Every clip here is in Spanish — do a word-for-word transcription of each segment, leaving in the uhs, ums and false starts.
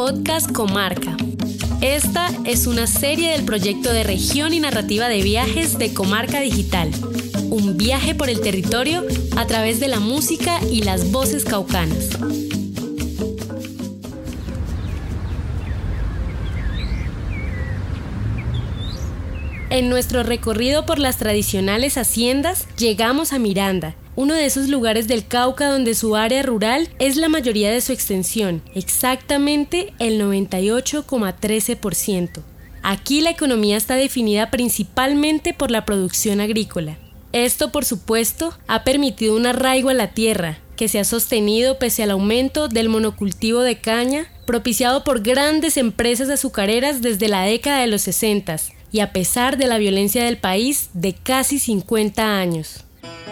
Podcast Comarca. Esta es una serie del proyecto de región y narrativa de viajes de Comarca Digital. Un viaje por el territorio a través de la música y las voces caucanas. En nuestro recorrido por las tradicionales haciendas, llegamos a Miranda, uno de esos lugares del Cauca donde su área rural es la mayoría de su extensión, exactamente el noventa y ocho coma trece por ciento. Aquí la economía está definida principalmente por la producción agrícola. Esto, por supuesto, ha permitido un arraigo a la tierra, que se ha sostenido pese al aumento del monocultivo de caña, propiciado por grandes empresas azucareras desde la década de los sesentas, y a pesar de la violencia del país de casi cincuenta años.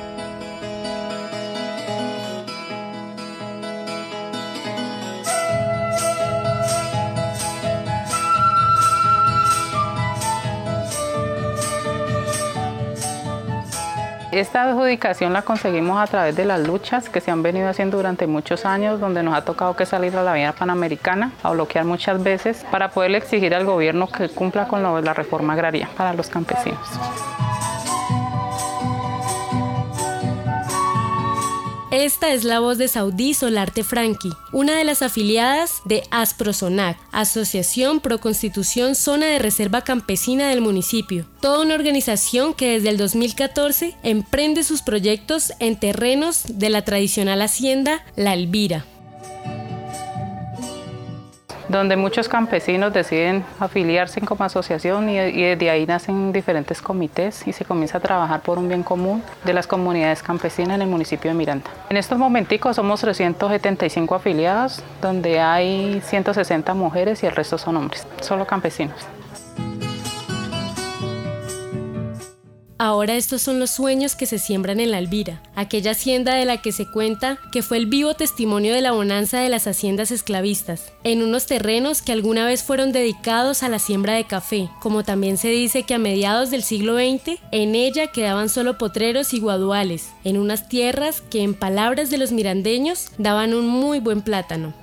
Esta adjudicación la conseguimos a través de las luchas que se han venido haciendo durante muchos años, donde nos ha tocado que salir a la vía panamericana a bloquear muchas veces para poderle exigir al gobierno que cumpla con lo, la reforma agraria para los campesinos. Esta es la voz de Saudí Solarte Franqui, una de las afiliadas de Asprosonac, Asociación Pro Constitución Zona de Reserva Campesina del municipio, toda una organización que desde el dos mil catorce emprende sus proyectos en terrenos de la tradicional hacienda La Elvira, donde muchos campesinos deciden afiliarse como asociación y, y desde ahí nacen diferentes comités y se comienza a trabajar por un bien común de las comunidades campesinas en el municipio de Miranda. En estos momenticos somos trescientos setenta y cinco afiliados, donde hay ciento sesenta mujeres y el resto son hombres, solo campesinos. Ahora estos son los sueños que se siembran en La Elvira, aquella hacienda de la que se cuenta que fue el vivo testimonio de la bonanza de las haciendas esclavistas, en unos terrenos que alguna vez fueron dedicados a la siembra de café, como también se dice que a mediados del siglo veinte, en ella quedaban solo potreros y guaduales, en unas tierras que en palabras de los mirandeños daban un muy buen plátano.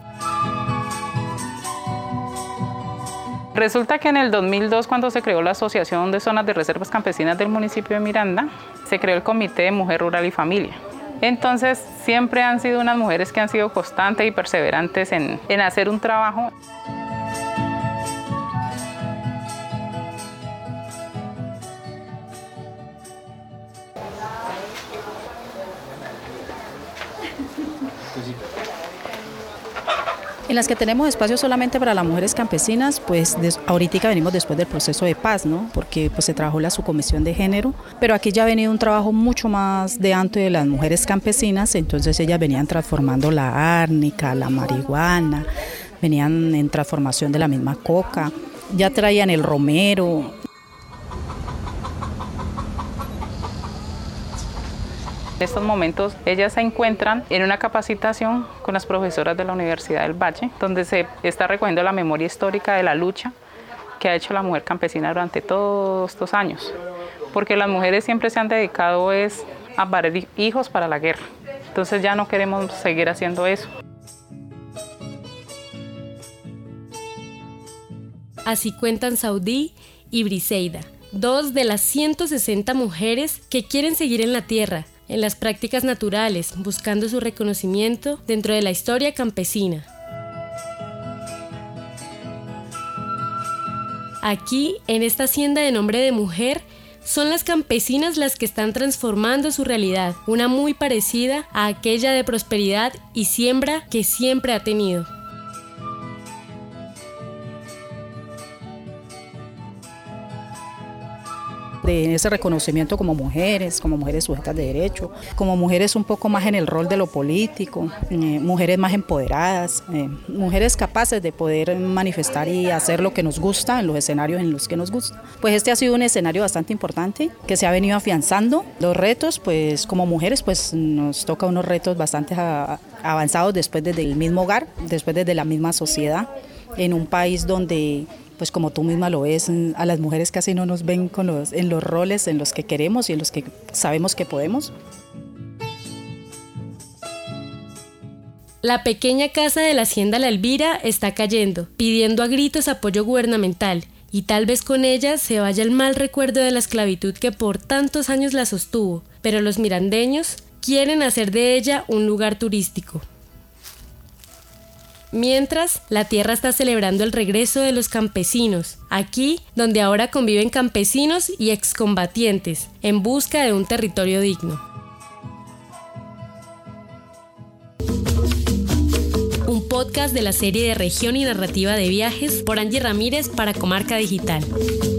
Resulta que en el dos mil dos, cuando se creó la Asociación de Zonas de Reservas Campesinas del municipio de Miranda, se creó el Comité de Mujer Rural y Familia. Entonces, siempre han sido unas mujeres que han sido constantes y perseverantes en, en hacer un trabajo. En las que tenemos espacio solamente para las mujeres campesinas, pues des, ahorita venimos después del proceso de paz, ¿no? Porque pues se trabajó la subcomisión de género, pero aquí ya ha venido un trabajo mucho más de antes de las mujeres campesinas, entonces ellas venían transformando la árnica, la marihuana, venían en transformación de la misma coca, ya traían el romero. En estos momentos ellas se encuentran en una capacitación con las profesoras de la Universidad del Valle, donde se está recogiendo la memoria histórica de la lucha que ha hecho la mujer campesina durante todos estos años, porque las mujeres siempre se han dedicado es a parir hijos para la guerra, entonces ya no queremos seguir haciendo eso. Así cuentan Saudí y Briseida, dos de las ciento sesenta mujeres que quieren seguir en la tierra, en las prácticas naturales, buscando su reconocimiento dentro de la historia campesina. Aquí, en esta hacienda de nombre de mujer, son las campesinas las que están transformando su realidad, una muy parecida a aquella de prosperidad y siembra que siempre ha tenido. De ese reconocimiento como mujeres, como mujeres sujetas de derecho, como mujeres un poco más en el rol de lo político, eh, mujeres más empoderadas, eh, mujeres capaces de poder manifestar y hacer lo que nos gusta en los escenarios en los que nos gusta. Pues este ha sido un escenario bastante importante que se ha venido afianzando. Los retos, pues como mujeres, pues nos toca unos retos bastante a, avanzados después desde el mismo hogar, después desde la misma sociedad, en un país donde pues como tú misma lo ves, a las mujeres casi no nos ven con los, en los roles en los que queremos y en los que sabemos que podemos. La pequeña casa de la Hacienda La Elvira está cayendo, pidiendo a gritos apoyo gubernamental, y tal vez con ella se vaya el mal recuerdo de la esclavitud que por tantos años la sostuvo, pero los mirandeños quieren hacer de ella un lugar turístico. Mientras, la tierra está celebrando el regreso de los campesinos, aquí donde ahora conviven campesinos y excombatientes, en busca de un territorio digno. Un podcast de la serie de Región y Narrativa de Viajes por Angie Ramírez para Comarca Digital.